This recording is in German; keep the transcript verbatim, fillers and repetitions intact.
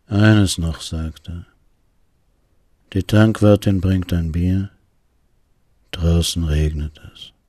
Eines noch, sagt er. Die Tankwirtin bringt ein Bier. Draußen regnet es.